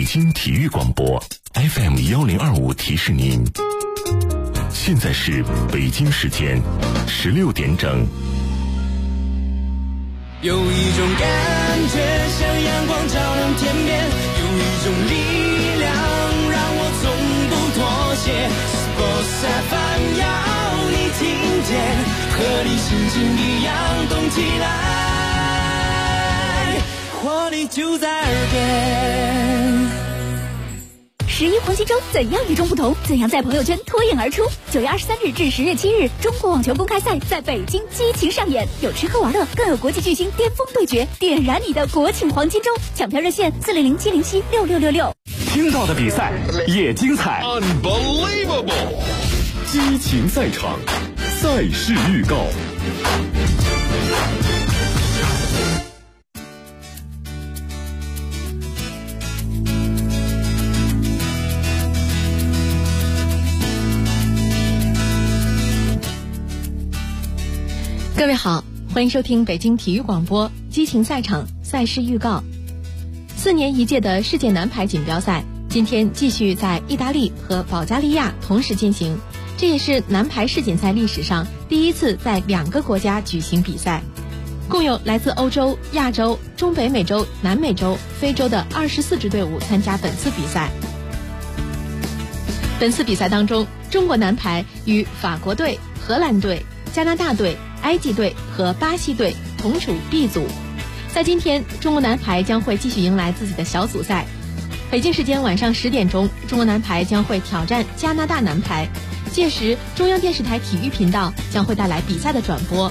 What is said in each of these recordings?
京体育广播 FM1025提示您，现在是北京时间16点整。 有一种感觉像阳光照亮天边，有一种力量让我从不妥协。Sports FM 要你听见，和你心情一样动起来，活力就在耳边。 11黄金周怎样与众不同？怎样在朋友圈脱颖而出？9月23日至10月7日，中国网球公开赛在北京激情上演，有吃喝玩乐，更有国际巨星巅峰对决，点燃你的国庆黄金周！抢票热线400-707-6666。 听到的比赛也精彩 ，Unbelievable！ 激情赛场，赛事预告。 各位好，欢迎收听北京体育广播激情赛场赛事预告。4年一届的世界男排锦标赛今天继续在意大利和保加利亚同时进行，这也是男排世锦赛历史上第一次在2个国家举行比赛。共有来自欧洲、亚洲、中北美洲、南美洲、非洲的24支队伍参加本次比赛。本次比赛当中，中国男排与法国队、荷兰队、加拿大队、埃及队和巴西队同处 B 组。在今天，中国男排将会继续迎来自己的小组赛。北京时间晚上10点钟，中国男排将会挑战加拿大男排，届时中央电视台体育频道将会带来比赛的转播。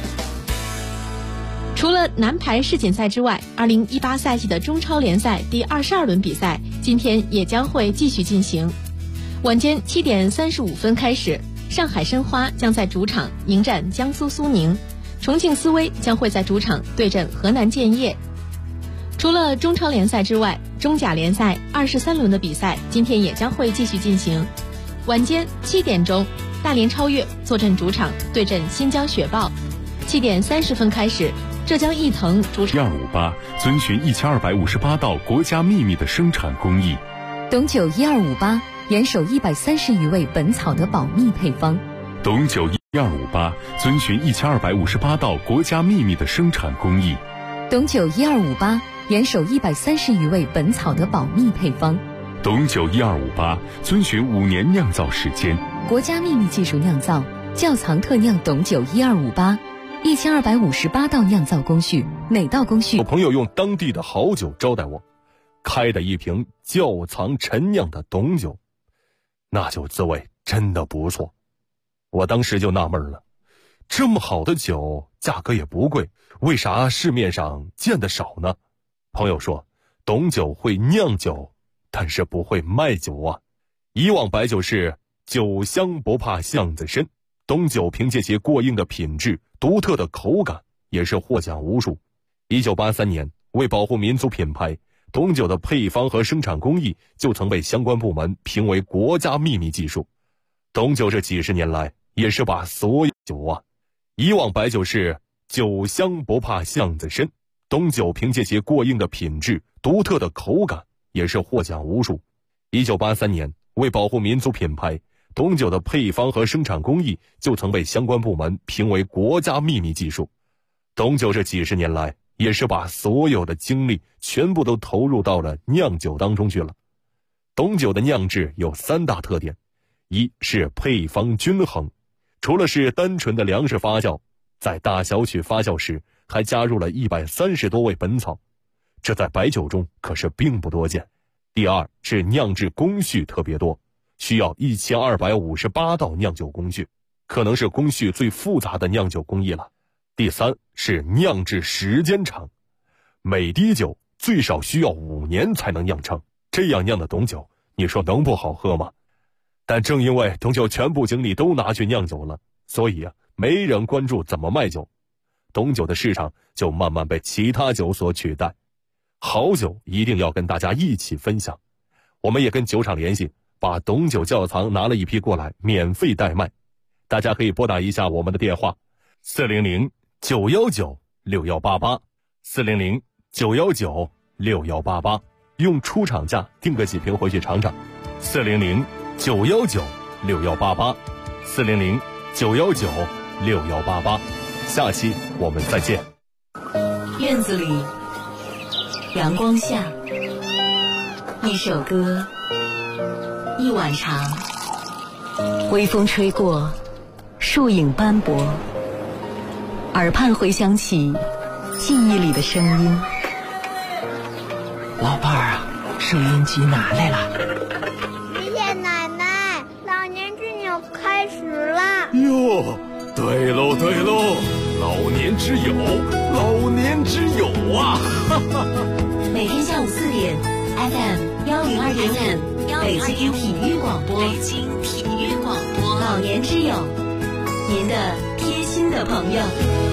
除了男排世锦赛之外，2018赛季的中超联赛第22轮比赛今天也将会继续进行。晚间7点35分开始，上海申花将在主场迎战江苏苏宁，重庆斯威将会在主场对阵河南建业。除了中超联赛之外，中甲联赛23轮的比赛今天也将会继续进行。晚间7点钟，大连超越坐镇主场对阵新疆雪豹。7点30分开始，浙江毅腾主场。 1258遵循1258道国家秘密的生产工艺。 董酒1258严守130余味本草的保密配方。 董酒1258遵循1258道国家秘密的生产工艺。 董酒1258严守130余味本草的保密配方。 董酒1258遵循5年酿造时间， 国家秘密技术酿造，窖藏特酿董酒1258，1258道酿造工序，每道工序。 有朋友用当地的好酒招待我，开的一瓶窖藏陈酿的董酒，那酒滋味真的不错。我当时就纳闷了，这么好的酒价格也不贵，为啥市面上见得少呢？朋友说，董酒会酿酒，但是不会卖酒啊。以往白酒是酒香不怕巷子深，董酒凭借其过硬的品质、独特的口感，也是获奖无数。1983年，为保护民族品牌，董酒的配方和生产工艺就曾被相关部门评为国家秘密技术。董酒这几十年来也是把所有酒啊，以往白酒是酒香不怕巷子深，董酒凭借其过硬的品质、独特的口感，也是获奖无数。1983年，为保护民族品牌，董酒的配方和生产工艺就曾被相关部门评为国家秘密技术。董酒这几十年来也是把所有的精力全部都投入到了酿酒当中去了。董酒的酿制有3大特点，一是配方均衡，除了是单纯的粮食发酵，在大小曲发酵时还加入了130多味本草，这在白酒中可是并不多见。第二是酿制工序特别多，需要1258道酿酒工序，可能是工序最复杂的酿酒工艺了。第三是酿制时间长，每滴酒最少需要5年才能酿成，这样酿的董酒，你说能不好喝吗？但正因为董酒全部精力都拿去酿酒了，所以没人关注怎么卖酒，董酒的市场就慢慢被其他酒所取代。好酒一定要跟大家一起分享，我们也跟酒厂联系，把董酒窖藏拿了一批过来，免费代卖。大家可以拨打一下我们的电话400-919-6188，400-919-6188。 用出厂价订个几瓶回去尝尝。400-919-6188，400-919-6188。下期我们再见。 院子里，阳光下，一首歌，一碗茶，微风吹过，树影斑驳，耳畔回响起记忆里的声音。 老伴儿啊，收音机拿来了。 爷爷奶奶，老年之友开始了。 哟，对喽对喽，老年之友，老年之友啊！ 每天下午4点 FM102.5，北京体育广播，老年之友，您的贴心的朋友。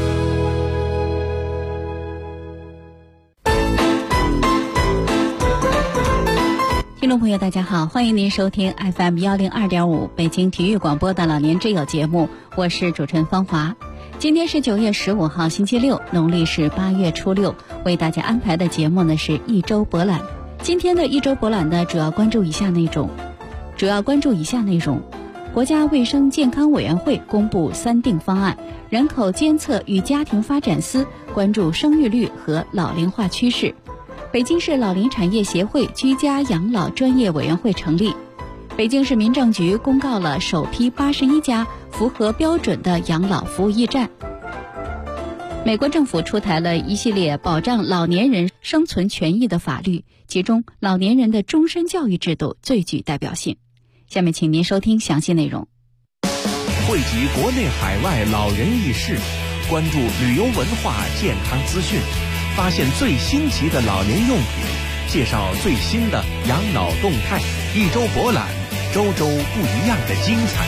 听众朋友大家好，欢迎您收听 FM102.5 北京体育广播的老年之友节目，我是主持人芳华。今天是9月15号星期六，农历是8月初6，为大家安排的节目呢是一周博览。今天的一周博览呢主要关注以下内容。国家卫生健康委员会公布3定方案，人口监测与家庭发展司关注生育率和老龄化趋势。北京市老龄产业协会居家养老专业委员会成立。北京市民政局公告了首批81家符合标准的养老服务驿站。美国政府出台了一系列保障老年人生存权益的法律，其中老年人的终身教育制度最具代表性。下面请您收听详细内容。 汇集国内海外老人轶事，关注旅游文化健康资讯，发现最新奇的老年用品，介绍最新的养老动态，一周博览，周周不一样的精彩。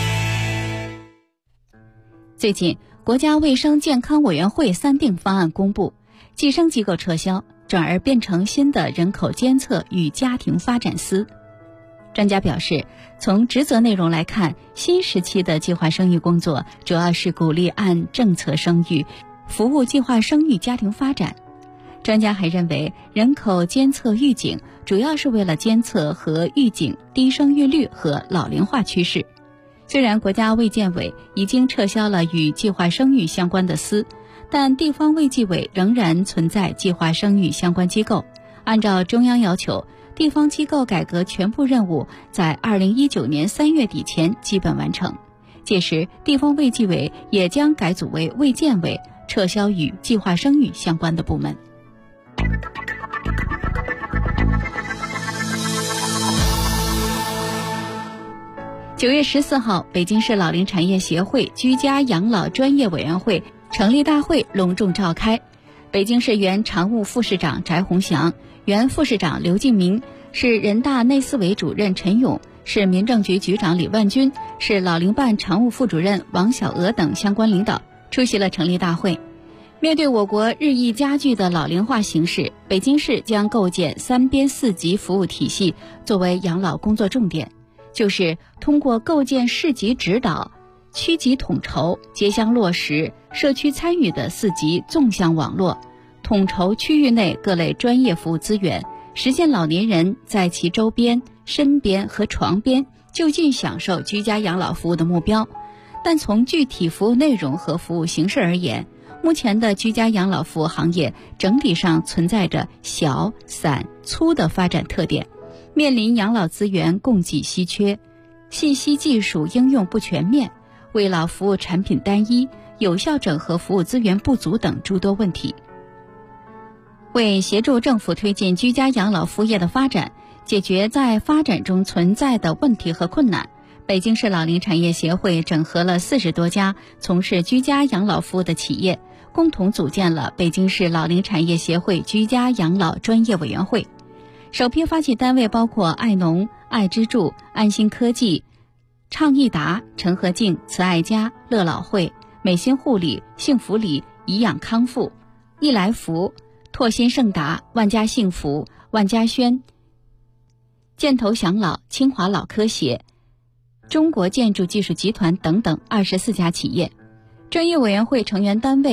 最近，国家卫生健康委员会3定方案公布，计生机构撤销，转而变成新的人口监测与家庭发展司。专家表示，从职责内容来看，新时期的计划生育工作主要是鼓励按政策生育，服务计划生育家庭发展。专家还认为，人口监测预警主要是为了监测和预警低生育率和老龄化趋势。虽然国家卫健委已经撤销了与计划生育相关的司，但地方卫计委仍然存在计划生育相关机构。按照中央要求，地方机构改革全部任务在2019年3月底前基本完成。届时，地方卫计委也将改组为卫健委，撤销与计划生育相关的部门。9月14号，北京市老龄产业协会居家养老专业委员会成立大会隆重召开。北京市原常务副市长翟鸿祥、原副市长刘敬明、市人大内司委主任陈勇、市民政局局长李万军、市老龄办常务副主任王小娥等相关领导出席了成立大会。面对我国日益加剧的老龄化形势，北京市将构建3边4级服务体系作为养老工作重点，就是通过构建市级指导、区级统筹、结项落实、社区参与的4级纵向网络，统筹区域内各类专业服务资源，实现老年人在其周边、身边和床边就近享受居家养老服务的目标。但从具体服务内容和服务形式而言，目前的居家养老服务行业整体上存在着小、散、粗的发展特点，面临养老资源供给稀缺、信息技术应用不全面、为老服务产品单一、有效整合服务资源不足等诸多问题。为协助政府推进居家养老服务业的发展，解决在发展中存在的问题和困难，北京市老龄产业协会整合了40多家从事居家养老服务的企业，共同组建了北京市老龄产业协会居家养老专业委员会。首批发起单位包括爱农、爱之助、安心科技、倡益达、陈和静、慈爱家、乐老会、美心护理、幸福里、颐养康复、益来福、拓新盛达、万家幸福、万家轩、建投享老、清华老科协、中国建筑技术集团等等24家企业。专业委员会成员单位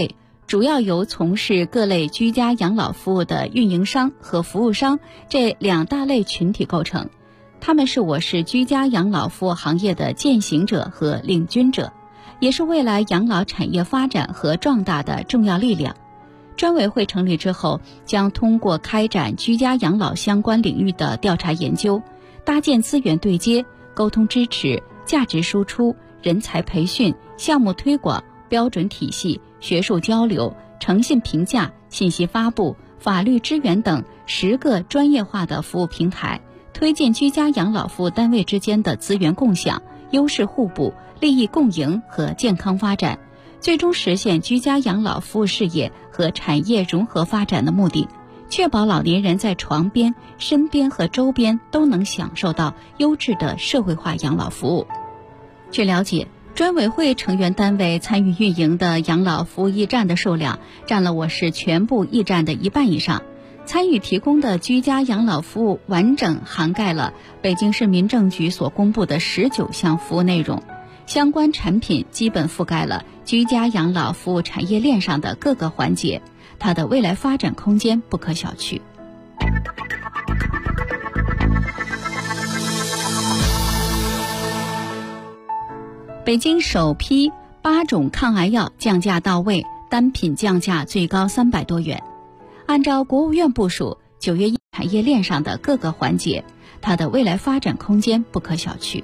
主要由从事各类居家养老服务的运营商和服务商这2大类群体构成。他们是我市居家养老服务行业的践行者和领军者，也是未来养老产业发展和壮大的重要力量。专委会成立之后，将通过开展居家养老相关领域的调查研究，搭建资源对接、沟通支持、价值输出、人才培训、项目推广、标准体系、学术交流、诚信评价、信息发布、法律支援等10个专业化的服务平台，推进居家养老服务单位之间的资源共享、优势互补、利益共赢和健康发展，最终实现居家养老服务事业和产业融合发展的目的，确保老年人在床边、身边和周边都能享受到优质的社会化养老服务。据了解，专委会成员单位参与运营的养老服务驿站的数量占了我市全部驿站的1半以上，参与提供的居家养老服务完整涵盖了北京市民政局所公布的19项服务内容，相关产品基本覆盖了居家养老服务产业链上的各个环节，它的未来发展空间不可小觑。北京首批8种抗癌药降价到位，单品降价最高300多元。按照国务院部署，9月1产业链上的各个环节，它的未来发展空间不可小觑。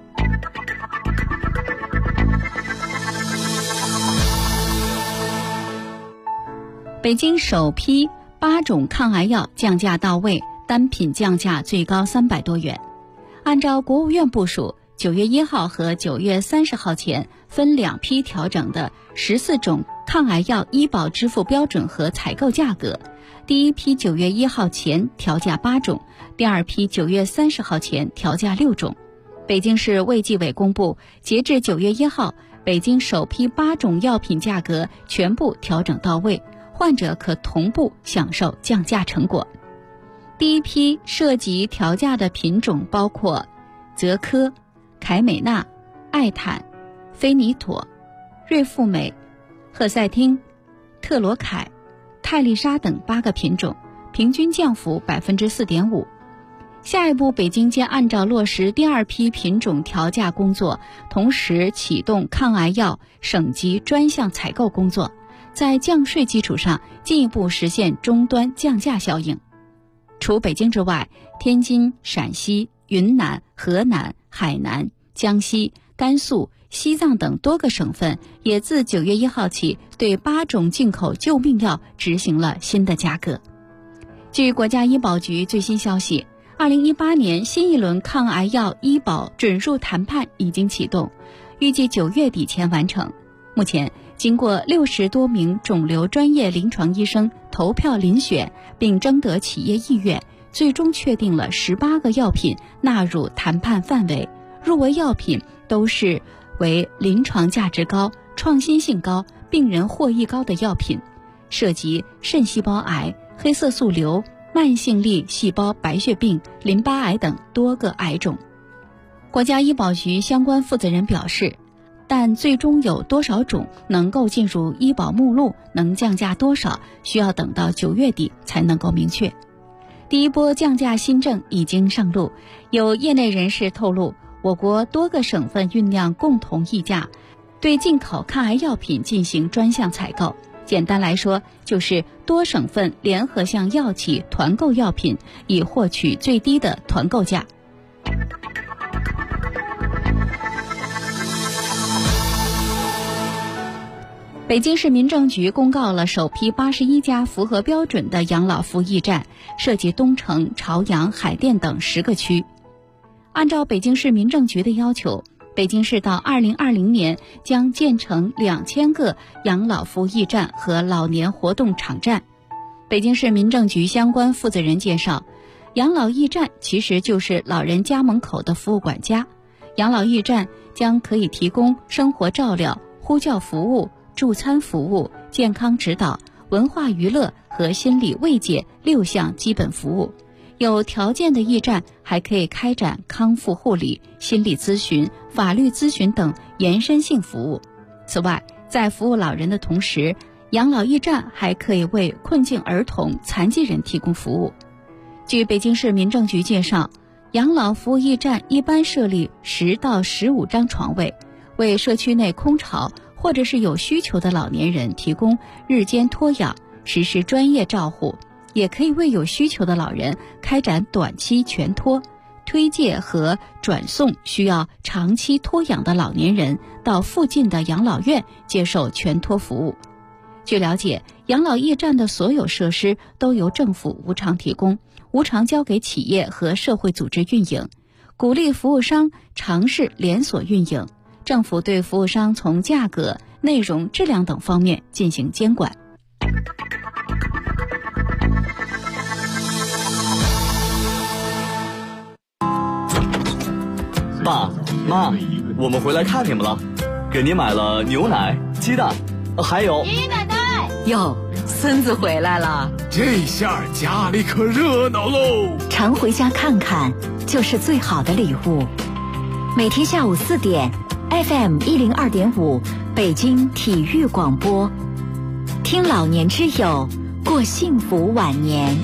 北京首批8种抗癌药降价到位，单品降价最高300多元。按照国务院部署，9月1号和9月30号前分2批调整的14种抗癌药医保支付标准和采购价格。第一批9月1号前调价8种，第二批9月30号前调价6种。北京市卫计委公布，截至9月1号，北京首批8种药品价格全部调整到位，患者可同步享受降价成果。第一批涉及调价的品种包括泽科、凯美纳、艾坦、菲尼妥、瑞富美、赫赛汀、特罗凯、泰丽莎等8个品种，平均降幅 4.5%。下一步，北京将按照落实第2批品种调价工作，同时启动抗癌药省级专项采购工作，在降税基础上进一步实现终端降价效应。除北京之外，天津、陕西、云南、河南、海南、江西、甘肃、西藏等多个省份也自9月1号起对8种进口救命药执行了新的价格。据国家医保局最新消息，2018年新一轮抗癌药医保准入谈判已经启动，预计9月底前完成。目前，经过60多名肿瘤专业临床医生投票遴选，并征得企业意愿，最终确定了18个药品纳入谈判范围。入围药品都是为临床价值高、创新性高、病人获益高的药品，涉及肾细胞癌、黑色素瘤、慢性粒细胞白血病、淋巴癌等多个癌种。国家医保局相关负责人表示，但最终有多少种能够进入医保目录，能降价多少，需要等到9月底才能够明确。第一波降价新政已经上路，有业内人士透露，我国多个省份酝酿共同议价，对进口抗癌药品进行专项采购。简单来说，就是多省份联合向药企团购药品，以获取最低的团购价。北京市民政局公告了首批81家符合标准的养老服务驿站，涉及东城、朝阳、海淀等10个区。按照北京市民政局的要求，北京市到2020年将建成2000个养老服务驿站和老年活动场站。北京市民政局相关负责人介绍，养老驿站其实就是老人家门口的服务管家。养老驿站将可以提供生活照料、呼叫服务、助餐服务、健康指导、文化娱乐和心理慰藉6项基本服务。有条件的驿站还可以开展康复护理、心理咨询、法律咨询等延伸性服务。此外，在服务老人的同时， 养老驿站还可以为困境儿童、残疾人提供服务。据北京市民政局介绍，养老服务驿站一般设立10到15张床位，为社区内空巢或者是有需求的老年人提供日间托养，实施专业照护，也可以为有需求的老人开展短期全托，推介和转送需要长期托养的老年人到附近的养老院接受全托服务。据了解，养老驿站的所有设施都由政府无偿提供，无偿交给企业和社会组织运营，鼓励服务商尝试连锁运营。政府对服务商从价格、内容、质量等方面进行监管。 爸妈，我们回来看你们了，给您买了牛奶、鸡蛋，还有爷爷奶奶。哟，孙子回来了， 这下家里可热闹喽！ 常回家看看，就是最好的礼物。每天下午4点 ，FM 102.5，北京体育广播，听老年之友，过幸福晚年。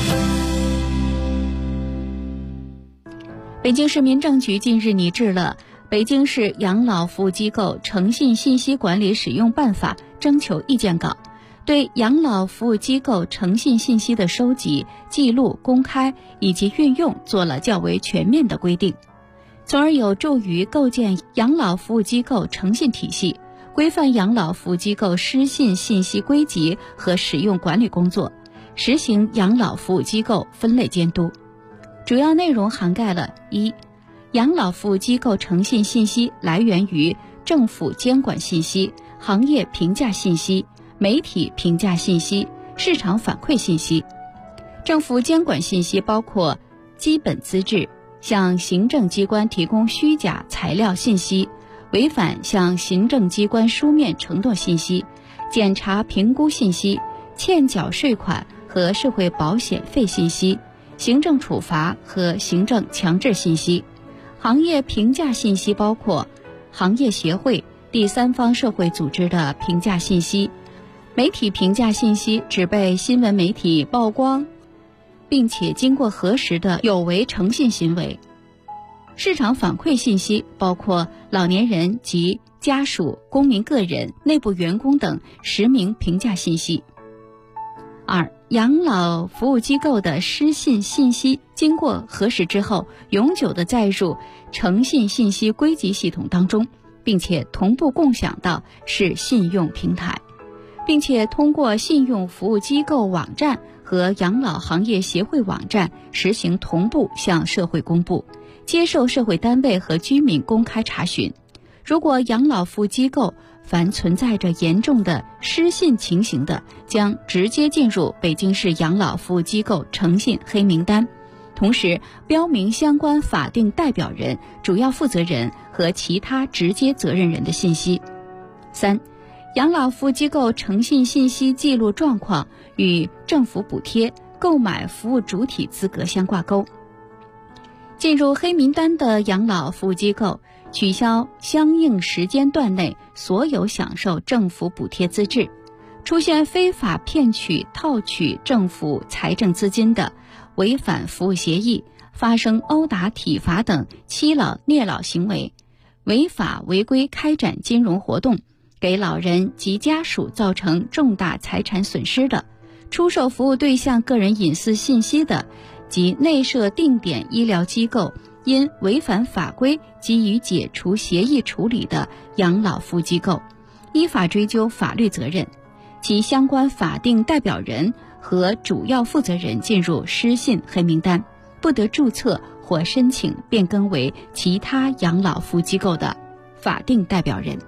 北京市民政局近日拟制了《北京市养老服务机构诚信信息管理使用办法》征求意见稿，对养老服务机构诚信信息的收集、记录、公开以及运用做了较为全面的规定，从而有助于构建养老服务机构诚信体系，规范养老服务机构失信信息归集和使用管理工作，实行养老服务机构分类监督。主要内容涵盖了1、养老服务机构诚信信息来源于政府监管信息、行业评价信息、媒体评价信息、市场反馈信息。政府监管信息包括基本资质，向行政机关提供虚假材料信息，违反向行政机关书面承诺信息，检查评估信息，欠缴税款和社会保险费信息，行政处罚和行政强制信息。行业评价信息包括行业协会、第三方社会组织的评价信息。媒体评价信息只被新闻媒体曝光并且经过核实的有违诚信行为。市场反馈信息包括老年人及家属、公民个人、内部员工等实名评价信息。2、养老服务机构的失信信息经过核实之后，永久地载入诚信信息归集系统当中，并且同步共享到市信用平台，并且通过信用服务机构网站和养老行业协会网站实行同步向社会公布，接受社会单位和居民公开查询。如果养老服务机构凡存在着严重的失信情形的，将直接进入北京市养老服务机构诚信黑名单，同时标明相关法定代表人、主要负责人和其他直接责任人的信息。3、养老服务机构诚信信息记录状况与政府补贴、购买服务主体资格相挂钩。进入黑名单的养老服务机构取消相应时间段内所有享受政府补贴资质，出现非法骗取、套取政府财政资金的，违反服务协议，发生殴打、体罚等欺老虐老行为，违法违规开展金融活动，给老人及家属造成重大财产损失的，出售服务对象个人隐私信息的，及内设定点医疗机构因违反法规给予解除协议处理的养老服务机构，依法追究法律责任，其相关法定代表人和主要负责人进入失信黑名单，不得注册或申请变更为其他养老服务机构的法定代表人。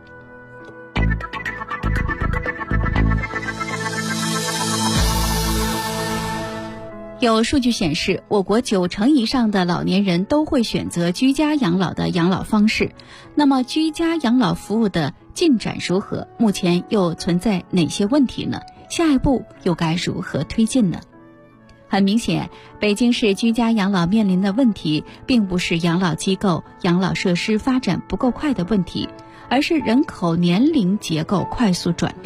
有数据显示，我国90%以上的老年人都会选择居家养老的养老方式。那么，居家养老服务的进展如何？目前又存在哪些问题呢？下一步又该如何推进呢？很明显，北京市居家养老面临的问题，并不是养老机构、养老设施发展不够快的问题，而是人口年龄结构快速转变，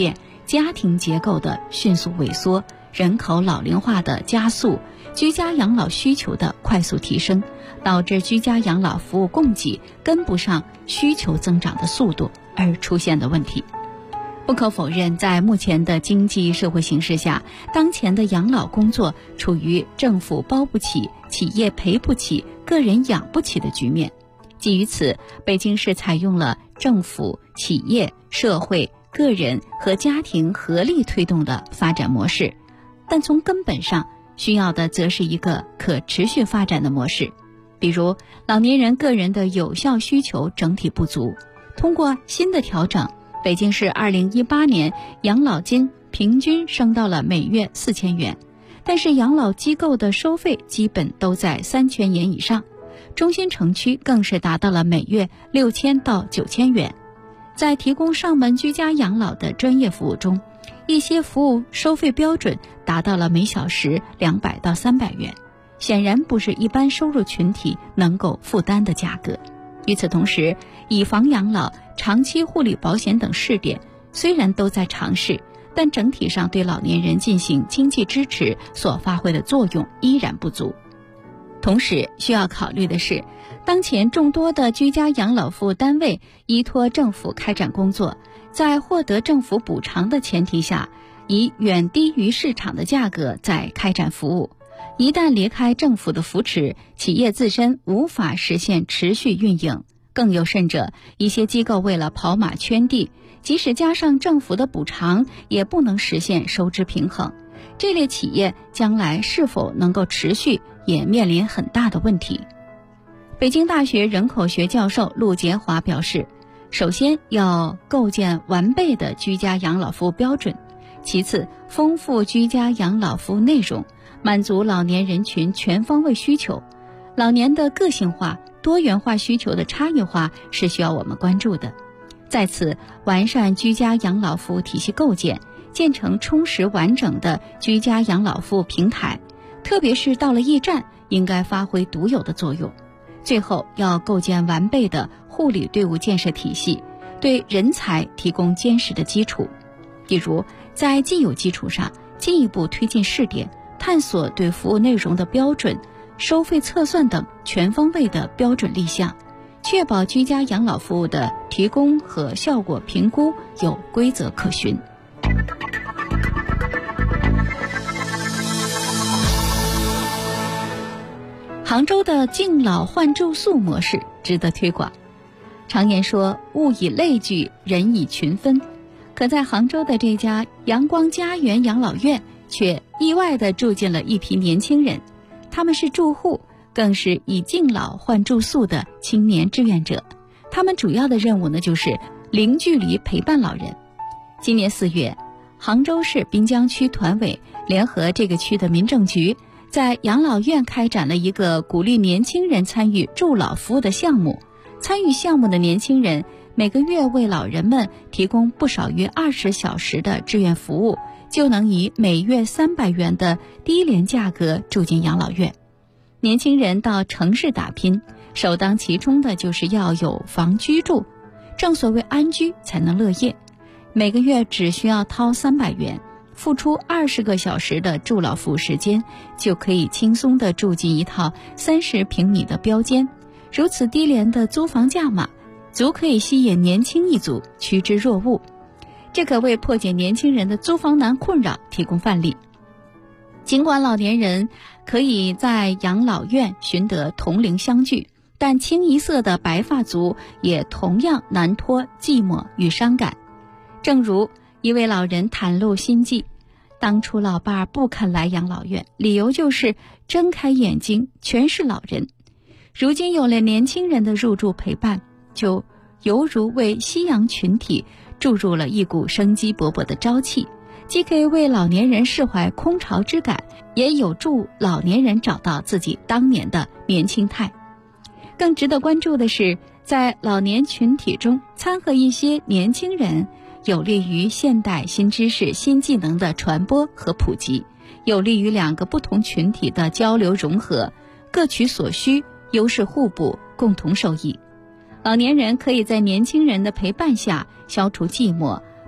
家庭结构的迅速萎缩、人口老龄化的加速、居家养老需求的快速提升，导致居家养老服务供给跟不上需求增长的速度而出现的问题。不可否认，在目前的经济社会形势下，当前的养老工作处于政府包不起、企业赔不起、个人养不起的局面。基于此，北京市采用了政府、企业、社会、个人和家庭合力推动的发展模式，但从根本上需要的则是一个可持续发展的模式。比如，老年人个人的有效需求整体不足，通过新的调整，北京市2018年养老金平均升到了每月4000元，但是养老机构的收费基本都在3000元以上，中心城区更是达到了每月6000到9000元。在提供上门居家养老的专业服务中，一些服务收费标准达到了每小时200到300元，显然不是一般收入群体能够负担的价格。与此同时，以房养老、长期护理保险等试点虽然都在尝试，但整体上对老年人进行经济支持所发挥的作用依然不足。同时需要考虑的是，当前众多的居家养老服务单位依托政府开展工作，在获得政府补偿的前提下，以远低于市场的价格在开展服务。一旦离开政府的扶持，企业自身无法实现持续运营。更有甚者，一些机构为了跑马圈地，即使加上政府的补偿，也不能实现收支平衡。这类企业将来是否能够持续，也面临很大的问题。北京大学人口学教授陆杰华表示，首先要构建完备的居家养老服务标准，其次丰富居家养老服务内容，满足老年人群全方位需求。老年的个性化、多元化需求的差异化是需要我们关注的。在此，完善居家养老服务体系构建，建成充实完整的居家养老服务平台，特别是到了驿站，应该发挥独有的作用。最后，要构建完备的护理队伍建设体系，对人才提供坚实的基础。比如，在既有基础上进一步推进试点，探索对服务内容的标准、收费测算等全方位的标准立项，确保居家养老服务的提供和效果评估有规则可循。杭州的敬老换住宿模式值得推广。常言说，物以类聚，人以群分，可在杭州的这家阳光家园养老院却意外地住进了一批年轻人，他们是住户，更是以敬老换住宿的青年志愿者。他们主要的任务呢，就是零距离陪伴老人。今年4月，杭州市滨江区团委联合这个区的民政局，在养老院开展了一个鼓励年轻人参与助老服务的项目。参与项目的年轻人每个月为老人们提供不少于20小时的志愿服务，就能以每月300元的低廉价格住进养老院。年轻人到城市打拼，首当其冲的就是要有房居住。正所谓安居才能乐业，每个月只需要掏300元，付出20个小时的助老服务时间，就可以轻松地住进一套30平米的标间。如此低廉的租房价码，足可以吸引年轻一族趋之若鹜。这可为破解年轻人的租房难困扰提供范例。尽管老年人可以在养老院寻得同龄相聚，但清一色的白发族也同样难脱寂寞与伤感。正如一位老人袒露心迹，当初老伴儿不肯来养老院，理由就是睁开眼睛全是老人。如今有了年轻人的入住陪伴，就犹如为夕阳群体注入了一股生机勃勃的朝气，既可以为老年人释怀空巢之感，也有助老年人找到自己当年的年轻态。更值得关注的是，在老年群体中掺和一些年轻人，有利于现代新知识、新技能的传播和普及，有利于两个不同群体的交流融合，各取所需，优势互补，共同受益。老年人可以在年轻人的陪伴下消除寂寞，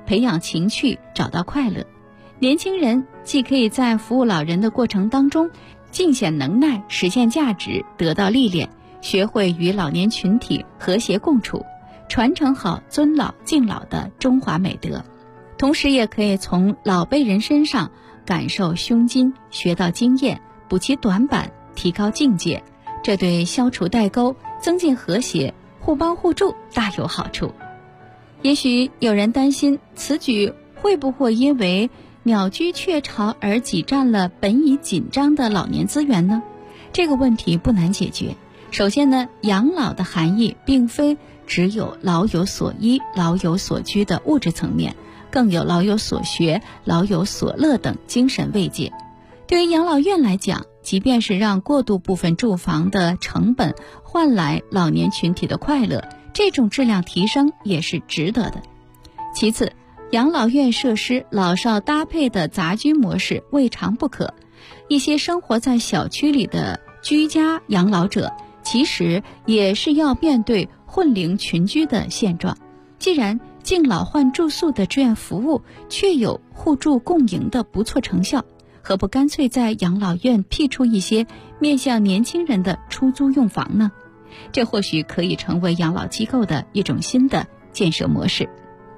培养情趣，找到快乐。年轻人既可以在服务老人的过程当中尽显能耐，实现价值，得到历练，学会与老年群体和谐共处，传承好尊老敬老的中华美德，同时也可以从老辈人身上感受胸襟，学到经验，补齐短板，提高境界，这对消除代沟，增进和谐，互帮互助大有好处。也许有人担心此举会不会因为鸟居鹊巢而挤占了本已紧张的老年资源呢？这个问题不难解决。首先呢，养老的含义并非只有老有所依、老有所居的物质层面，更有老有所学、老有所乐等精神慰藉。对于养老院来讲，即便是让过渡部分住房的成本换来老年群体的快乐，这种质量提升也是值得的。其次，养老院设施老少搭配的杂居模式未尝不可。一些生活在小区里的居家养老者，其实也是要面对混龄群居的现状。既然敬老换住宿的志愿服务确有互助共赢的不错成效，何不干脆在养老院辟出一些面向年轻人的出租用房呢？这或许可以成为养老机构的一种新的建设模式。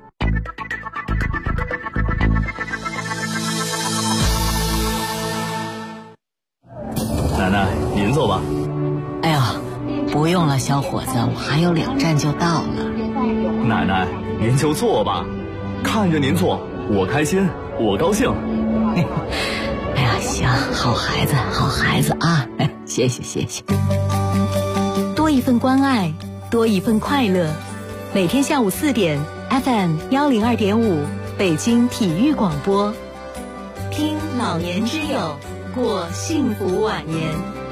奶奶，您坐吧。 哎呀，不用了，小伙子，我还有2站就到了。 奶奶，您就坐吧，看着您坐，我开心，我高兴。 哎呀，行，好孩子，好孩子啊！谢谢，谢谢。多一份关爱，多一份快乐。每天下午4点 ，FM 102.5，北京体育广播，听老年之友，过幸福晚年。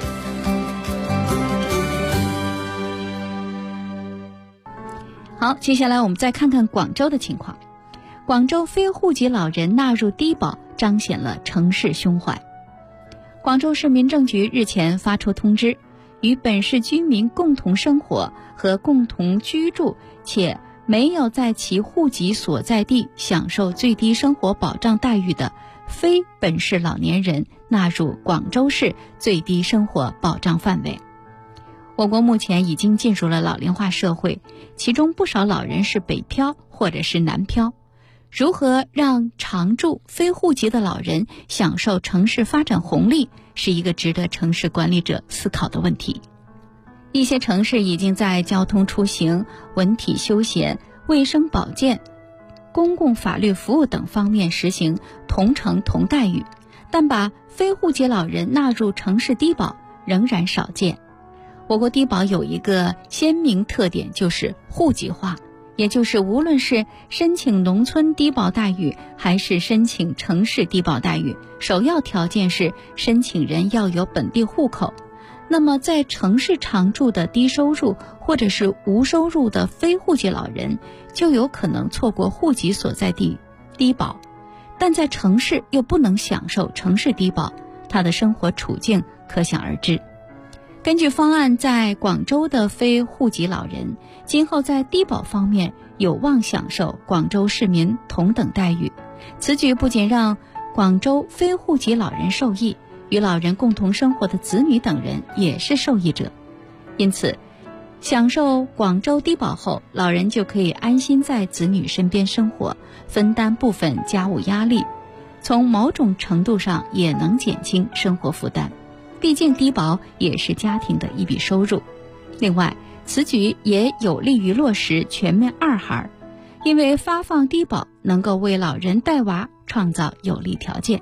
好，接下来我们再看看广州的情况。广州非户籍老人纳入低保，彰显了城市胸怀。广州市民政局日前发出通知，与本市居民共同生活和共同居住，且没有在其户籍所在地享受最低生活保障待遇的非本市老年人纳入广州市最低生活保障范围。我国目前已经进入了老龄化社会，其中不少老人是北漂或者是南漂。如何让常住非户籍的老人享受城市发展红利，是一个值得城市管理者思考的问题。一些城市已经在交通出行、文体休闲、卫生保健、公共法律服务等方面实行同城同待遇，但把非户籍老人纳入城市低保仍然少见。我国低保有一个鲜明特点，就是户籍化，也就是无论是申请农村低保待遇还是申请城市低保待遇，首要条件是申请人要有本地户口。那么在城市常住的低收入或者是无收入的非户籍老人，就有可能错过户籍所在地低保，但在城市又不能享受城市低保，他的生活处境可想而知。根据方案，在广州的非户籍老人今后在低保方面有望享受广州市民同等待遇。此举不仅让广州非户籍老人受益，与老人共同生活的子女等人也是受益者。因此，享受广州低保后，老人就可以安心在子女身边生活，分担部分家务压力，从某种程度上也能减轻生活负担。毕竟低保也是家庭的一笔收入。另外，此举也有利于落实全面2孩，因为发放低保能够为老人带娃创造有利条件。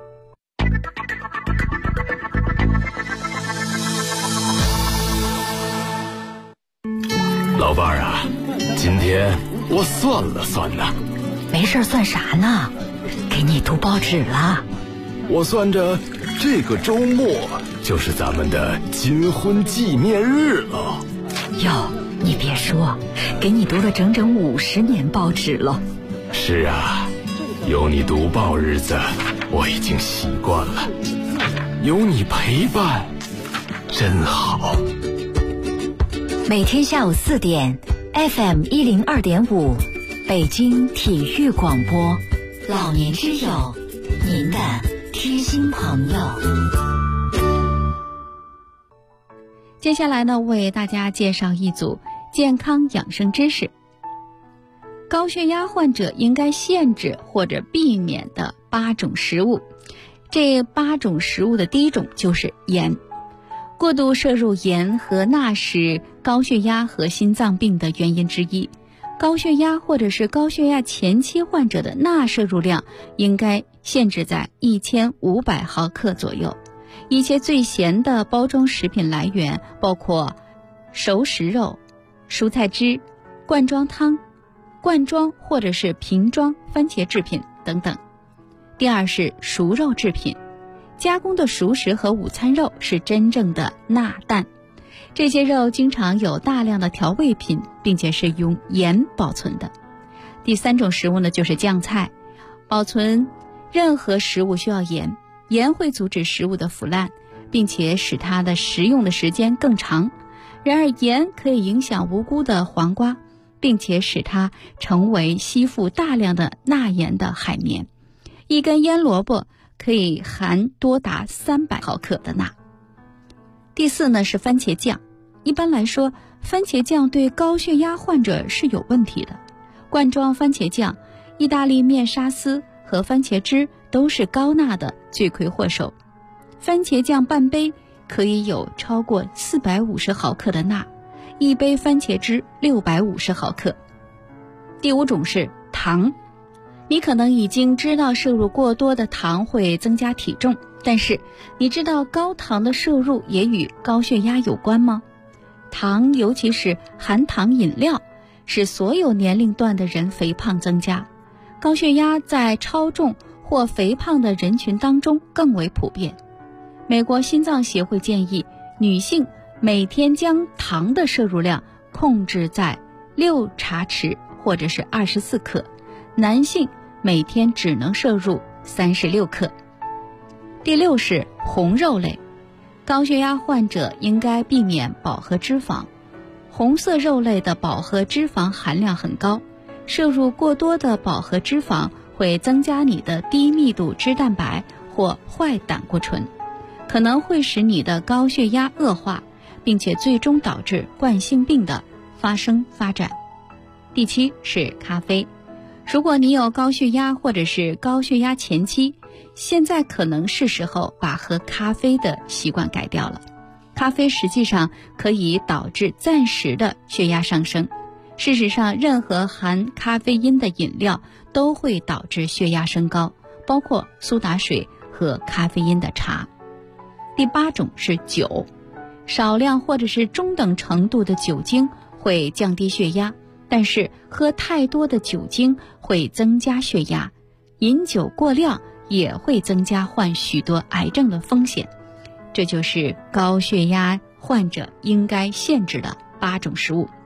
老伴儿啊，今天我算了算呢。 没事，算啥呢？给你读报纸了。 我算着这个周末就是咱们的金婚纪念日了。 哟，你别说，给你读了整整50年报纸了。 是啊，有你读报日子我已经习惯了，有你陪伴真好。 每天下午4点 FM 102.5， 北京体育广播，老年之友，您的贴心朋友。 接下来呢，为大家介绍一组健康养生知识。高血压患者应该限制或者避免的8种食物。这8种食物的第一种就是盐。过度摄入盐和钠是高血压和心脏病的原因之一。高血压或者是高血压前期患者的钠摄入量应该限制在1500毫克左右。一些最咸的包装食品来源包括熟食肉、蔬菜汁、罐装汤、罐装或者是瓶装番茄制品等等。第二是熟肉制品，加工的熟食和午餐肉是真正的钠弹，这些肉经常有大量的调味品，并且是用盐保存的。第三种食物呢，就是酱菜。保存任何食物需要盐，盐会阻止食物的腐烂，并且使它的食用的时间更长。然而盐可以影响无辜的黄瓜，并且使它成为吸附大量的钠盐的海绵。一根腌萝卜可以含多达300毫克的钠。第四呢是番茄酱。一般来说，番茄酱对高血压患者是有问题的。罐装番茄酱、意大利面沙司和番茄汁都是高钠的罪魁祸首。番茄酱半杯可以有超过450毫克的钠，一杯番茄汁650毫克。第五种是糖。你可能已经知道摄入过多的糖会增加体重，但是你知道高糖的摄入也与高血压有关吗？糖，尤其是含糖饮料，使所有年龄段的人肥胖增加。高血压在超重或肥胖的人群当中更为普遍。美国心脏协会建议女性每天将糖的摄入量控制在6茶匙或者是24克，男性每天只能摄入36克。第六是红肉类。高血压患者应该避免饱和脂肪。红色肉类的饱和脂肪含量很高，摄入过多的饱和脂肪会增加你的低密度脂蛋白或坏胆固醇，可能会使你的高血压恶化，并且最终导致冠心病的发展。第七是咖啡。如果你有高血压或者是高血压前期，现在可能是时候把喝咖啡的习惯改掉了。咖啡实际上可以导致暂时的血压上升。事实上，任何含咖啡因的饮料都会导致血压升高，包括苏打水和咖啡因的茶。第八种是酒。少量或者是中等程度的酒精会降低血压，但是喝太多的酒精会增加血压。饮酒过量也会增加患许多癌症的风险。这就是高血压患者应该限制的8种食物。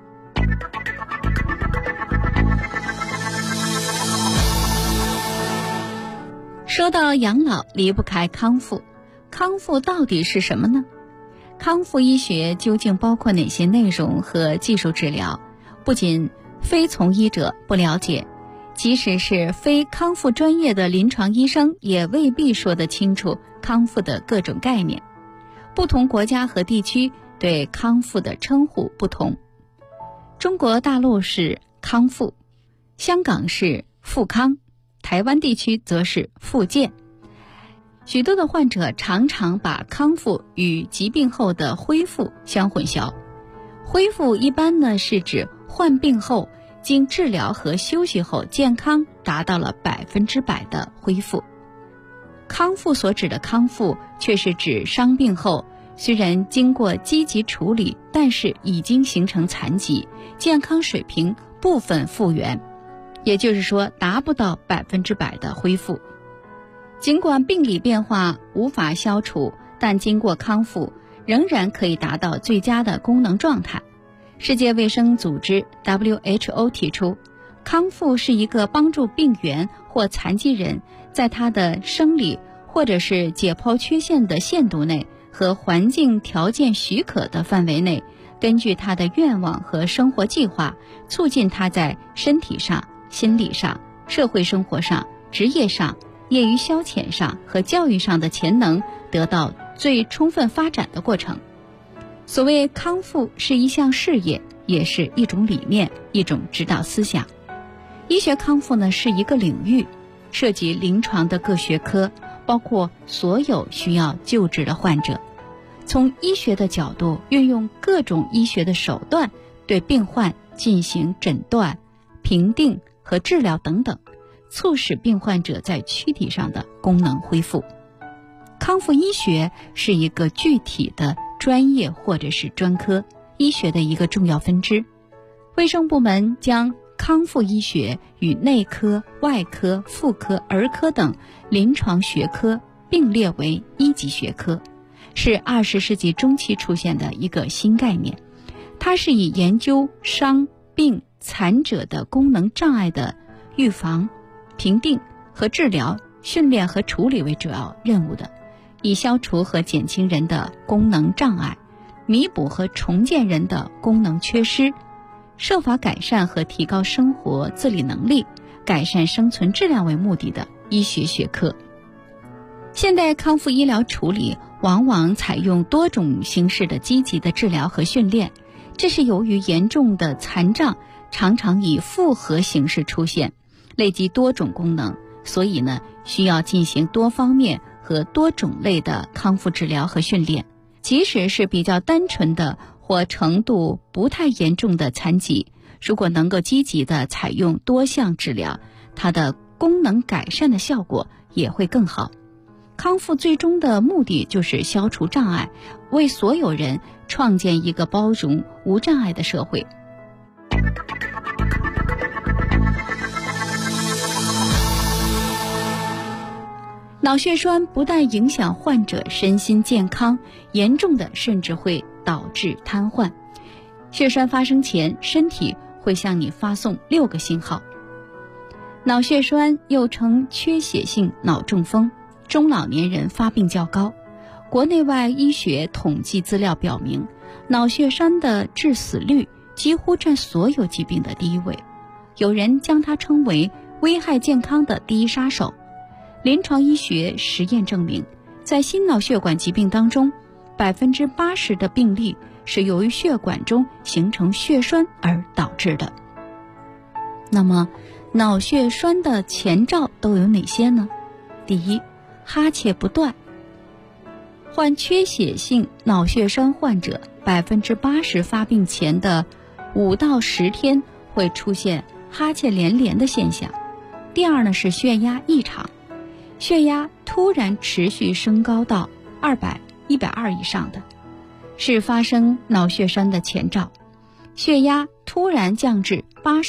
说到养老，离不开康复。康复到底是什么呢？康复医学究竟包括哪些内容和技术治疗？不仅非从医者不了解，即使是非康复专业的临床医生也未必说得清楚康复的各种概念。不同国家和地区对康复的称呼不同。中国大陆是康复，香港是复康，台湾地区则是复健。许多的患者常常把康复与疾病后的恢复相混淆。恢复一般呢是指患病后经治疗和休息后健康达到了100%的恢复。康复所指的康复却是指伤病后虽然经过积极处理，但是已经形成残疾，健康水平部分复原，也就是说达不到100%的恢复。尽管病理变化无法消除，但经过康复仍然可以达到最佳的功能状态。世界卫生组织 WHO 提出，康复是一个帮助病原或残疾人在他的生理或者是解剖缺陷的限度内和环境条件许可的范围内，根据他的愿望和生活计划，促进他在身体上心理上、社会生活上、职业上、业余消遣上和教育上的潜能得到最充分发展的过程。所谓康复是一项事业，也是一种理念，一种指导思想。医学康复呢是一个领域，涉及临床的各学科，包括所有需要救治的患者。从医学的角度，运用各种医学的手段对病患进行诊断、评定和治疗等等，促使病患者在躯体上的功能恢复。康复医学是一个具体的专业或者是专科医学的一个重要分支。卫生部门将康复医学与内科、外科、妇科、儿科等临床学科并列为一级学科，是20世纪中期出现的一个新概念。它是以研究伤病残者的功能障碍的预防、评定和治疗、训练和处理为主要任务的，以消除和减轻人的功能障碍，弥补和重建人的功能缺失，设法改善和提高生活自理能力，改善生存质量为目的的医学学科。现代康复医疗处理往往采用多种形式的积极的治疗和训练，这是由于严重的残障常常以复合形式出现，累积多种功能，所以呢，需要进行多方面和多种类的康复治疗和训练。即使是比较单纯的或程度不太严重的残疾，如果能够积极的采用多项治疗，它的功能改善的效果也会更好。康复最终的目的就是消除障碍，为所有人创建一个包容无障碍的社会。脑血栓不但影响患者身心健康，严重的甚至会导致瘫痪。血栓发生前，身体会向你发送6个信号。脑血栓又称缺血性脑中风，中老年人发病较高。国内外医学统计资料表明，脑血栓的致死率几乎占所有疾病的第一位，有人将它称为危害健康的第一杀手。临床医学实验证明，在心脑血管疾病当中，80%的病例是由于血管中形成血栓而导致的。那么脑血栓的前兆都有哪些呢？第一，哈欠不断。患缺血性脑血栓患者80%发病前的5到10天会出现哈欠连连的现象。第二呢，是血压异常，血压突然持续升高到200、120以上的，是发生脑血栓的前兆。血压突然降至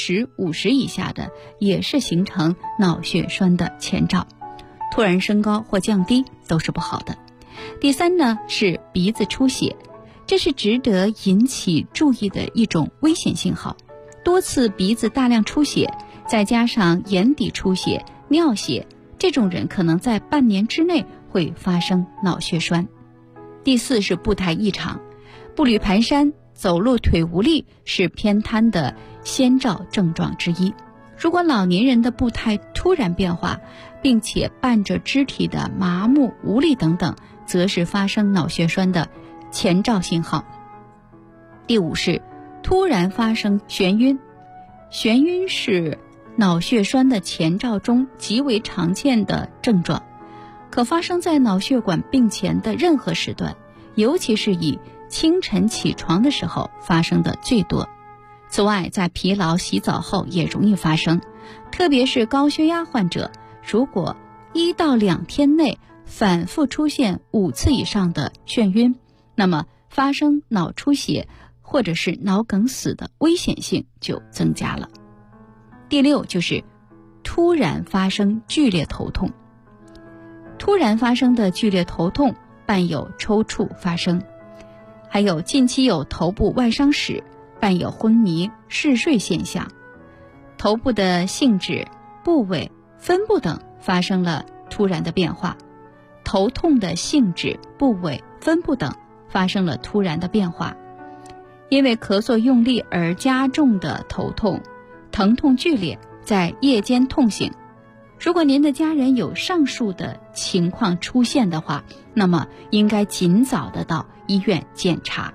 80、50以下的，也是形成脑血栓的前兆。突然升高或降低都是不好的。第三呢，是鼻子出血，这是值得引起注意的一种危险信号。多次鼻子大量出血，再加上眼底出血、尿血，这种人可能在半年之内会发生脑血栓。第四是步态异常，步履蹒跚、走路腿无力是偏瘫的先兆症状之一。如果老年人的步态突然变化，并且伴着肢体的麻木、无力等等，则是发生脑血栓的前兆信号。第五是突然发生眩晕，眩晕是脑血栓的前兆中极为常见的症状，可发生在脑血管病前的任何时段，尤其是以清晨起床的时候发生的最多。此外，在疲劳洗澡后也容易发生，特别是高血压患者，如果1到2天内反复出现5次以上的眩晕，那么发生脑出血或者是脑梗死的危险性就增加了。第六就是突然发生剧烈头痛。突然发生的剧烈头痛伴有抽搐发生，还有近期有头部外伤史，伴有昏迷、嗜睡现象，头部的性质、部位、分布等发生了突然的变化，头痛的性质、部位、分布等发生了突然的变化。因为咳嗽用力而加重的头痛，疼痛剧烈， 在夜间痛醒。如果您的家人有上述的情况出现的话，那么应该尽早的到医院检查。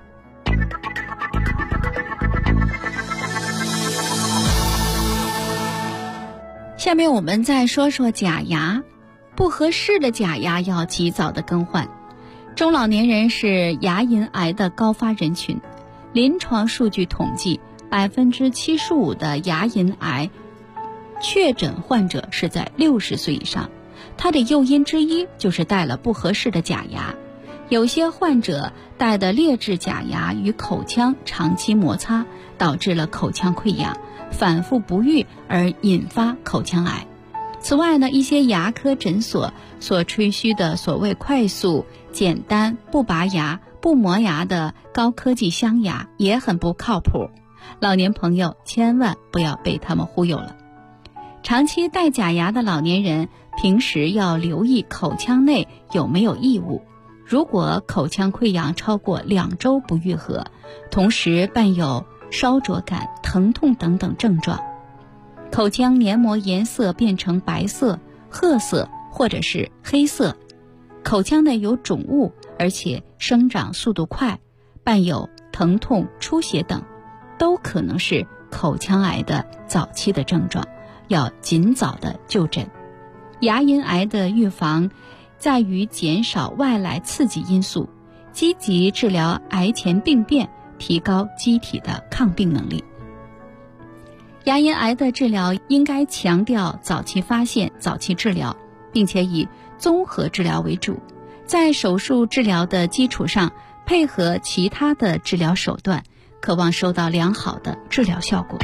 下面我们再说说假牙，不合适的假牙要及早的更换。中老年人是牙龈癌的高发人群，临床数据统计，75%的牙龈癌确诊患者是在60岁以上，它的诱因之一就是戴了不合适的假牙。有些患者戴的劣质假牙与口腔长期摩擦，导致了口腔溃疡，反复不愈而引发口腔癌。此外呢，一些牙科诊所所吹嘘的所谓快速、简单、不拔牙、不磨牙的高科技镶牙也很不靠谱，老年朋友千万不要被他们忽悠了。长期戴假牙的老年人平时要留意口腔内有没有异物，如果口腔溃疡超过2周不愈合，同时伴有烧灼感、疼痛等等症状，口腔黏膜颜色变成白色、褐色或者是黑色，口腔内有肿物，而且生长速度快，伴有疼痛、出血等，都可能是口腔癌的早期的症状，要尽早的就诊。牙龈癌的预防在于减少外来刺激因素，积极治疗癌前病变，提高机体的抗病能力。牙龈癌的治疗应该强调早期发现、早期治疗，并且以综合治疗为主，在手术治疗的基础上配合其他的治疗手段，渴望收到良好的治疗效果。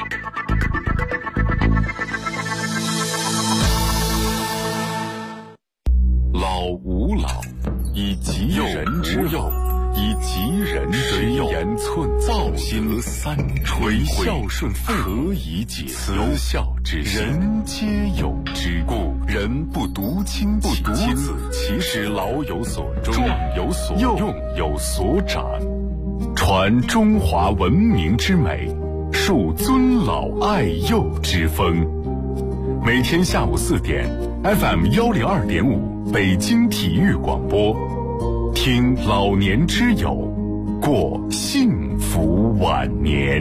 老吾老以及人之幼，以及人之幼，言寸造心三垂孝顺父何以解慈孝之人皆有之，故人不独亲不独子，其实老有所终，壮有所用，有所长，传中华文明之美，树尊老爱幼之风。每天下午4点 FM 102.5北京体育广播，听老年之友，过幸福晚年。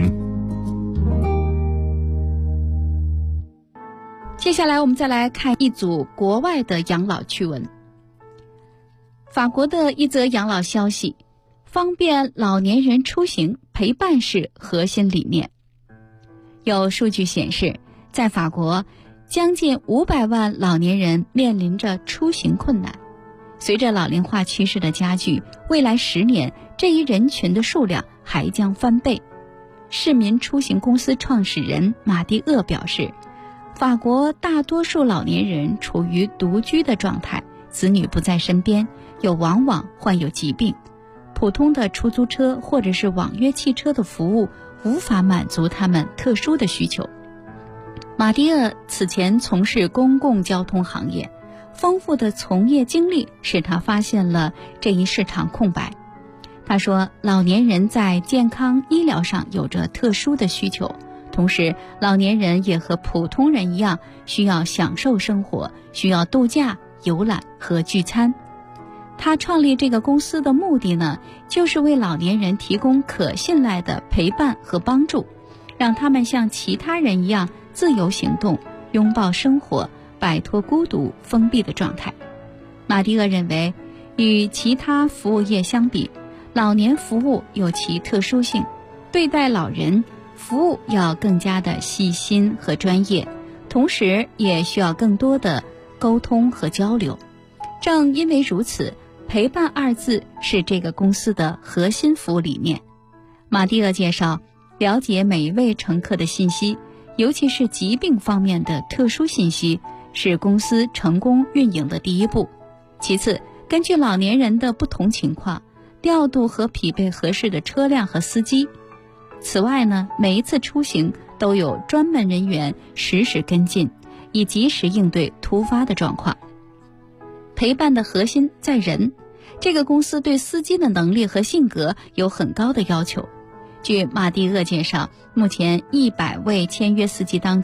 接下来我们再来看一组国外的养老趣闻。法国的一则养老消息，方便老年人出行，陪伴是核心理念。有数据显示，在法国将近500万老年人面临着出行困难。随着老龄化趋势的加剧，未来10年这一人群的数量还将翻倍。市民出行公司创始人马蒂厄表示，法国大多数老年人处于独居的状态，子女不在身边，又往往患有疾病，普通的出租车或者是网约汽车的服务无法满足他们特殊的需求。马蒂厄此前从事公共交通行业，丰富的从业经历使他发现了这一市场空白。他说，老年人在健康医疗上有着特殊的需求，同时老年人也和普通人一样，需要享受生活，需要度假、游览和聚餐。他创立这个公司的目的呢，就是为老年人提供可信赖的陪伴和帮助，让他们像其他人一样自由行动，拥抱生活，摆脱孤独封闭的状态。马蒂厄认为，与其他服务业相比，老年服务有其特殊性，对待老人服务要更加的细心和专业，同时也需要更多的沟通和交流。正因为如此，陪伴2字是这个公司的核心服务理念。马蒂厄介绍，了解每一位乘客的信息，尤其是疾病方面的特殊信息，是公司成功运营的第一步。其次，根据老年人的不同情况，调度和匹配合适的车辆和司机。此外呢，每一次出行都有专门人员实时跟进，以及时应对突发的状况。陪伴的核心在人，这个公司对司机的能力和性格有很高的要求。据马蒂厄介绍，目前100位签约司机当中，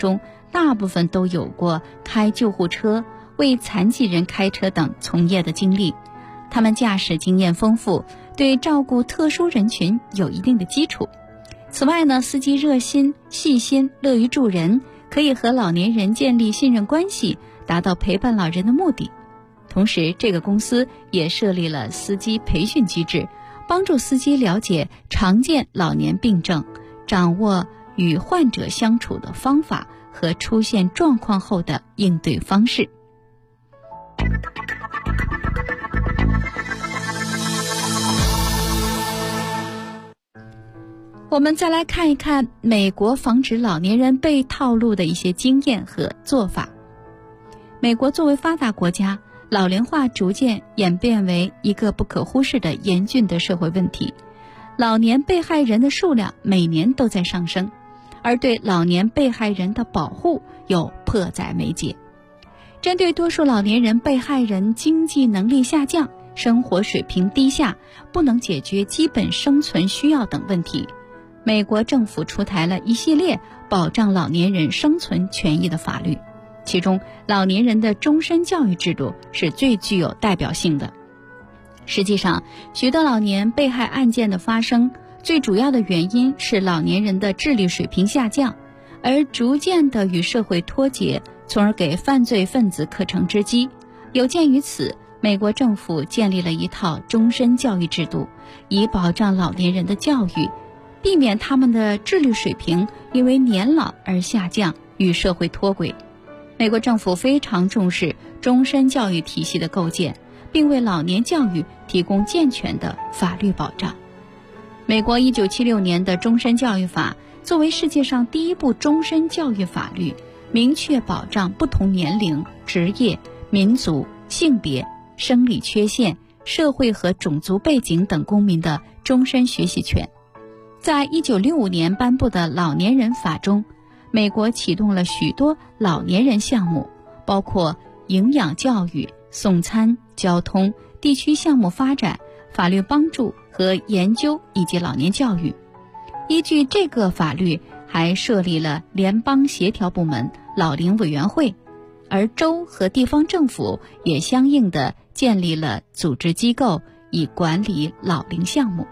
大部分都有过开救护车、为残疾人开车等从业的经历，他们驾驶经验丰富，对照顾特殊人群有一定的基础。此外呢，司机热心、细心、乐于助人，可以和老年人建立信任关系，达到陪伴老人的目的。同时，这个公司也设立了司机培训机制，帮助司机了解常见老年病症，掌握与患者相处的方法和出现状况后的应对方式。我们再来看一看美国防止老年人被套路的一些经验和做法。美国作为发达国家，老龄化逐渐演变为一个不可忽视的严峻的社会问题，老年被害人的数量每年都在上升，而对老年被害人的保护又迫在眉睫。针对多数老年人被害人经济能力下降、生活水平低下、不能解决基本生存需要等问题，美国政府出台了一系列保障老年人生存权益的法律，其中老年人的终身教育制度是最具有代表性的。实际上，许多老年被害案件的发生，最主要的原因是老年人的智力水平下降，而逐渐的与社会脱节，从而给犯罪分子可乘之机。有鉴于此，美国政府建立了一套终身教育制度，以保障老年人的教育，避免他们的智力水平因为年老而下降，与社会脱轨。美国政府非常重视终身教育体系的构建，并为老年教育提供健全的法律保障。美国1976年的终身教育法作为世界上第一部终身教育法律，明确保障不同年龄、职业、民族、性别、生理缺陷、社会和种族背景等公民的终身学习权。在1965年颁布的老年人法中，美国启动了许多老年人项目，包括营养教育、送餐、交通、地区项目发展、法律帮助和研究以及老年教育。依据这个法律，还设立了联邦协调部门老龄委员会，而州和地方政府也相应的建立了组织机构，以管理老龄项目。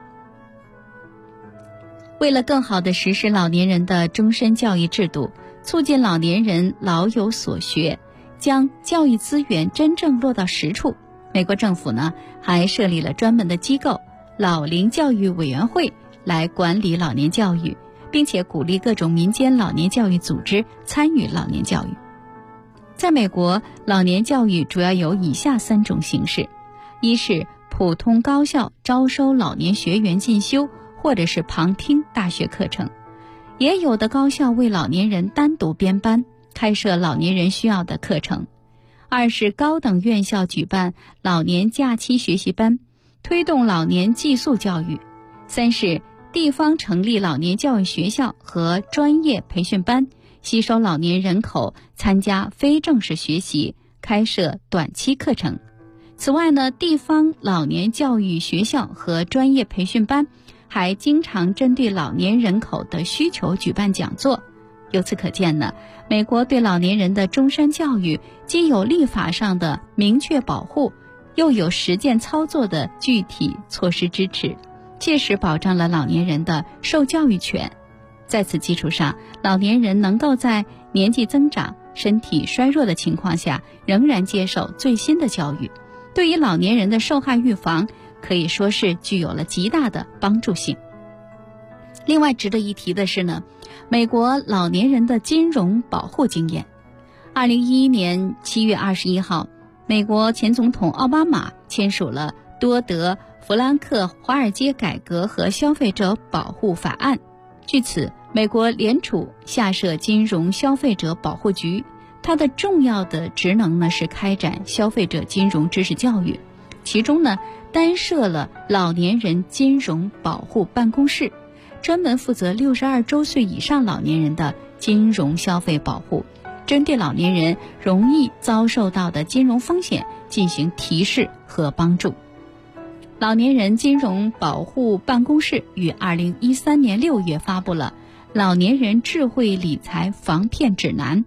为了更好地实施老年人的终身教育制度，促进老年人老有所学，将教育资源真正落到实处，美国政府呢还设立了专门的机构老龄教育委员会来管理老年教育，并且鼓励各种民间老年教育组织参与老年教育。在美国，老年教育主要有以下3种形式：一是普通高校招收老年学员进修，或者是旁听大学课程，也有的高校为老年人单独编班，开设老年人需要的课程。二是高等院校举办老年假期学习班，推动老年寄宿教育。三是地方成立老年教育学校和专业培训班，吸收老年人口参加非正式学习，开设短期课程。此外呢，地方老年教育学校和专业培训班还经常针对老年人口的需求举办讲座。由此可见呢，美国对老年人的终身教育既有立法上的明确保护，又有实践操作的具体措施支持，切实保障了老年人的受教育权。在此基础上，老年人能够在年纪增长、身体衰弱的情况下，仍然接受最新的教育，对于老年人的受害预防可以说是具有了极大的帮助性。另外值得一提的是呢，美国老年人的金融保护经验。2011年7月21号，美国前总统奥巴马签署了多德·弗兰克华尔街改革和消费者保护法案。据此，美国联储下设金融消费者保护局，它的重要的职能呢是开展消费者金融知识教育，其中呢单设了老年人金融保护办公室，专门负责62周岁以上老年人的金融消费保护，针对老年人容易遭受到的金融风险进行提示和帮助。老年人金融保护办公室于2013年6月发布了《老年人智慧理财防骗指南》，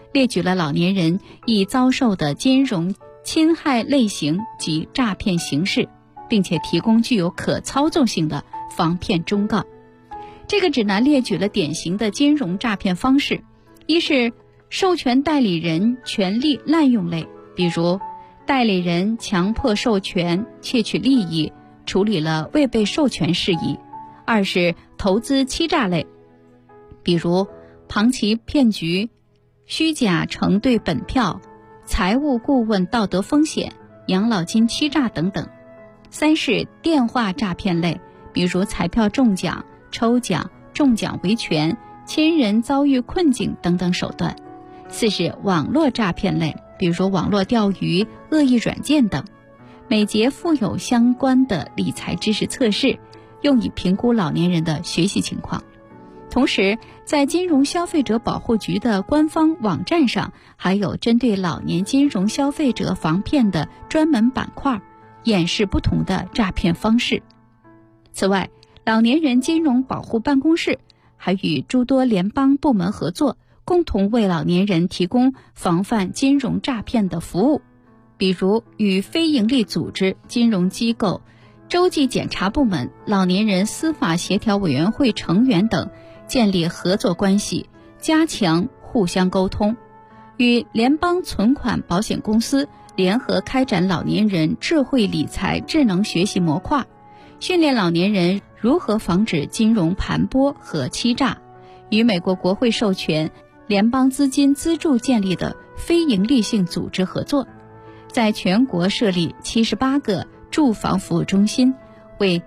列举了老年人易遭受的金融侵害类型及诈骗形式，并且提供具有可操纵性的防骗忠告。这个指南列举了典型的金融诈骗方式，一是授权代理人权利滥用类，比如代理人强迫授权窃取利益，处理了未被授权事宜；二是投资欺诈类，比如庞奇骗局、虚假承兑本票、财务顾问道德风险、养老金欺诈等等；三是电话诈骗类，比如彩票中奖、抽奖、中奖维权、亲人遭遇困境等等手段；四是网络诈骗类，比如网络钓鱼、恶意软件等。每节附有相关的理财知识测试，用以评估老年人的学习情况。同时，在金融消费者保护局的官方网站上，还有针对老年金融消费者防骗的专门板块，演示不同的诈骗方式。此外，老年人金融保护办公室还与诸多联邦部门合作，共同为老年人提供防范金融诈骗的服务，比如与非营利组织、金融机构、洲际检察部门、老年人司法协调委员会成员等建立合作关系，加强互相沟通；与联邦存款保险公司联合开展老年人智慧理财智能学习模块，训练老年人如何防止金融盘剥和欺诈；与美国国会授权、联邦资金资助建立的非营利性组织合作，在全国设立78个住房服务中心，为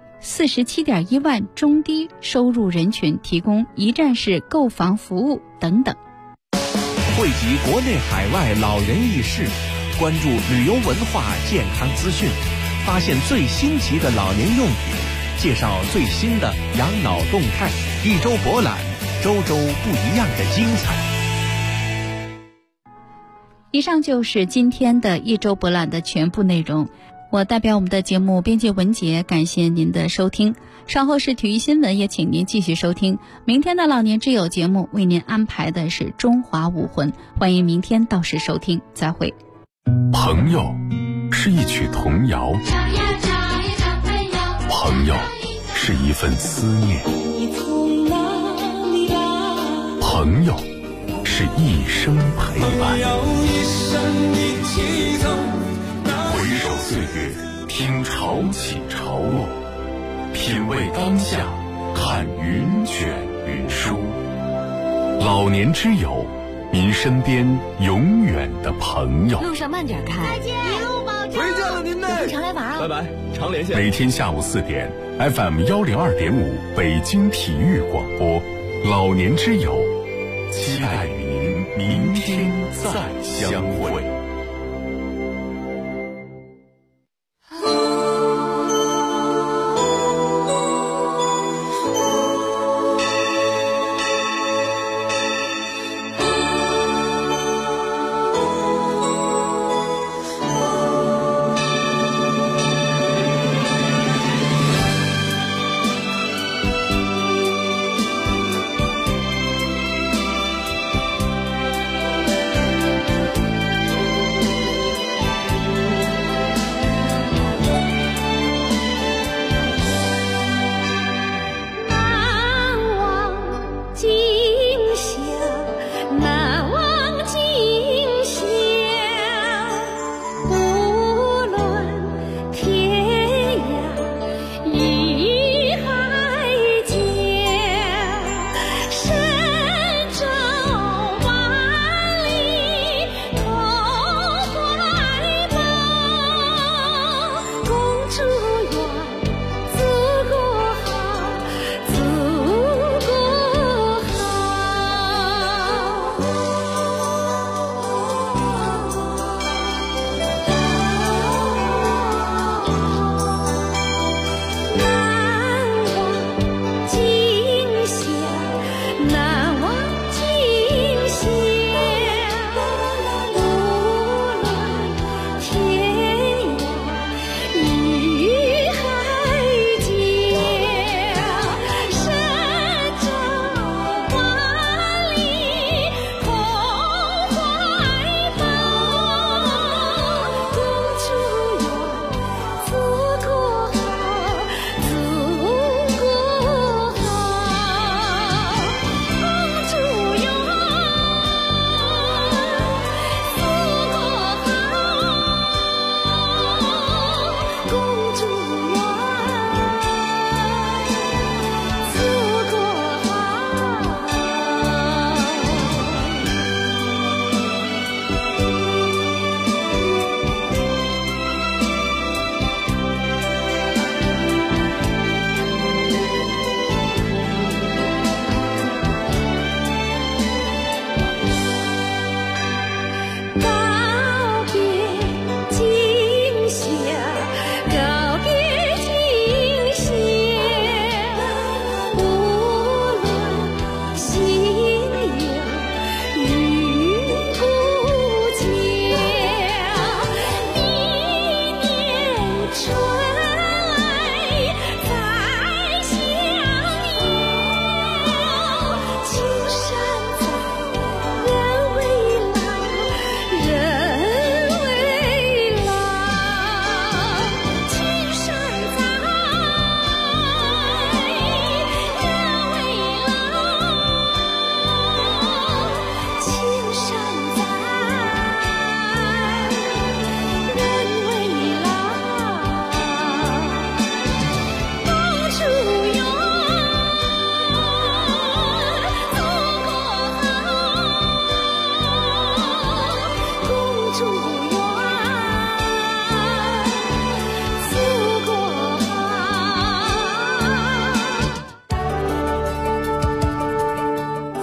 47.1万中低收入人群提供一站式购房服务等等。 汇集国内海外老人轶事，关注旅游文化健康资讯，发现最新奇的老年用品，介绍最新的养老动态，一周博览，周周不一样的精彩。 以上就是今天的一周博览的全部内容。我代表我们的节目编辑文杰，感谢您的收听。稍后是体育新闻，也请您继续收听。明天的老年之友节目为您安排的是中华武魂，欢迎明天到时收听，再会。 朋友是一曲童谣，朋友是一份思念，朋友是一生陪伴。回首岁月，听潮起潮落，品味当下，看云卷云舒。老年之友，您身边永远的朋友。 路上慢点开， 再见，一路保重。 回家了您呢， 有空常来玩啊。 拜拜，常连线。 每天下午4点 ，FM 102.5北京体育广播，老年之友，期待与您明天再相会。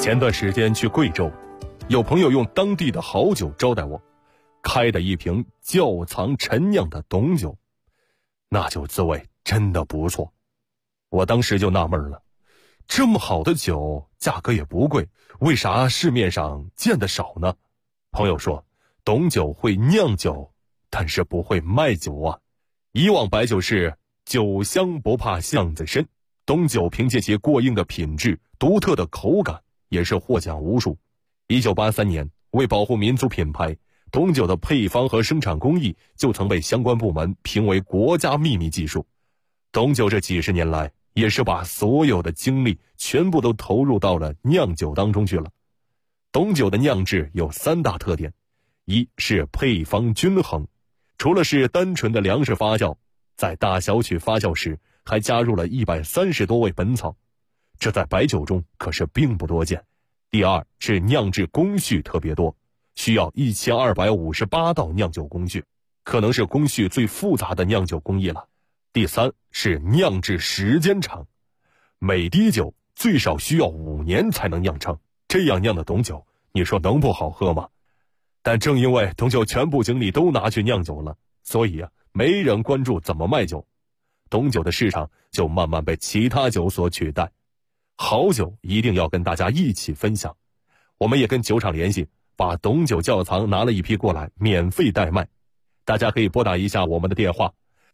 前段时间去贵州，有朋友用当地的好酒招待我，开的一瓶窖藏陈酿的董酒，那酒滋味真的不错。我当时就纳闷了，这么好的酒价格也不贵，为啥市面上见得少呢？朋友说，董酒会酿酒，但是不会卖酒啊。以往白酒是酒香不怕巷子深，董酒凭借其过硬的品质、独特的口感，也是获奖无数。1983年，为保护民族品牌，董酒的配方和生产工艺就曾被相关部门评为国家秘密技术。董酒这几十年来，也是把所有的精力全部都投入到了酿酒当中去了。董酒的酿制有3大特点，一是配方均衡，除了是单纯的粮食发酵，在大小曲发酵时还加入了130多味本草，这在白酒中可是并不多见。第二是酿制工序特别多，需要1258道酿酒工序，可能是工序最复杂的酿酒工艺了。第三是酿制时间长，每滴酒最少需要5年才能酿成，这样酿的董酒，你说能不好喝吗？但正因为董酒全部精力都拿去酿酒了，所以没人关注怎么卖酒，董酒的市场就慢慢被其他酒所取代。好酒一定要跟大家一起分享，我们也跟酒厂联系，把董酒窖藏拿了一批过来，免费代卖。大家可以拨打一下我们的电话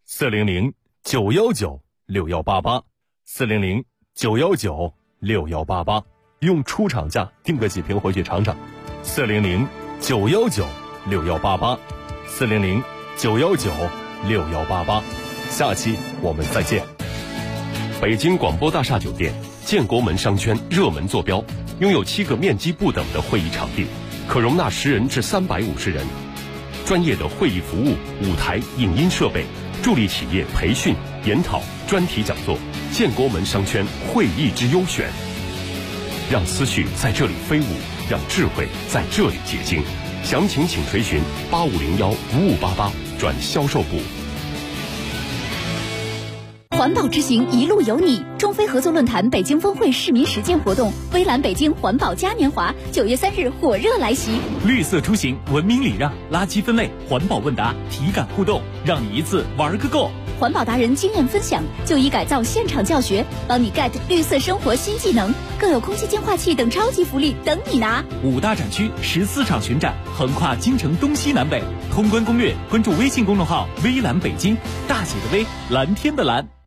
400-919-6188 400-919-6188，用出厂价订个几瓶回去尝尝。400-919-6188 400-919-6188，下期我们再见。 北京广播大厦酒店建国门商圈热门坐标，拥有7个面积不等的会议场地，可容纳10人至350人。专业的会议服务、舞台、影音设备，助力企业培训、研讨、专题讲座。建国门商圈会议之优选，让思绪在这里飞舞，让智慧在这里结晶。详情请垂询8501-5588转销售部。 环保之行一路有你，中非合作论坛北京峰会市民实践活动，微蓝北京环保嘉年华9月3日火热来袭。 绿色出行，文明礼让，垃圾分类，环保问答，体感互动，让你一次玩个够。 环保达人经验分享，就医改造现场教学，帮你 get 绿色生活新技能，更有空气净化器等超级福利等你拿。 5大展区14场巡展，横跨京城东西南北。通关攻略，关注微信公众号微蓝北京，大写的微，蓝天的蓝。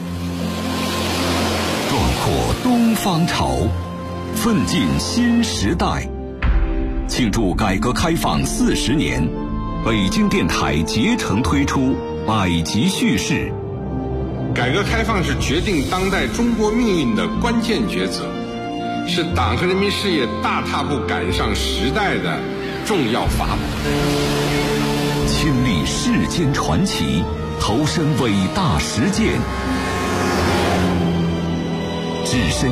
壮阔东方潮，奋进新时代。庆祝改革开放40年，北京电台竭诚推出百集叙事。 改革开放是决定当代中国命运的关键抉择，是党和人民事业大踏步赶上时代的重要法宝。 亲历世间传奇，投身伟大实践，置身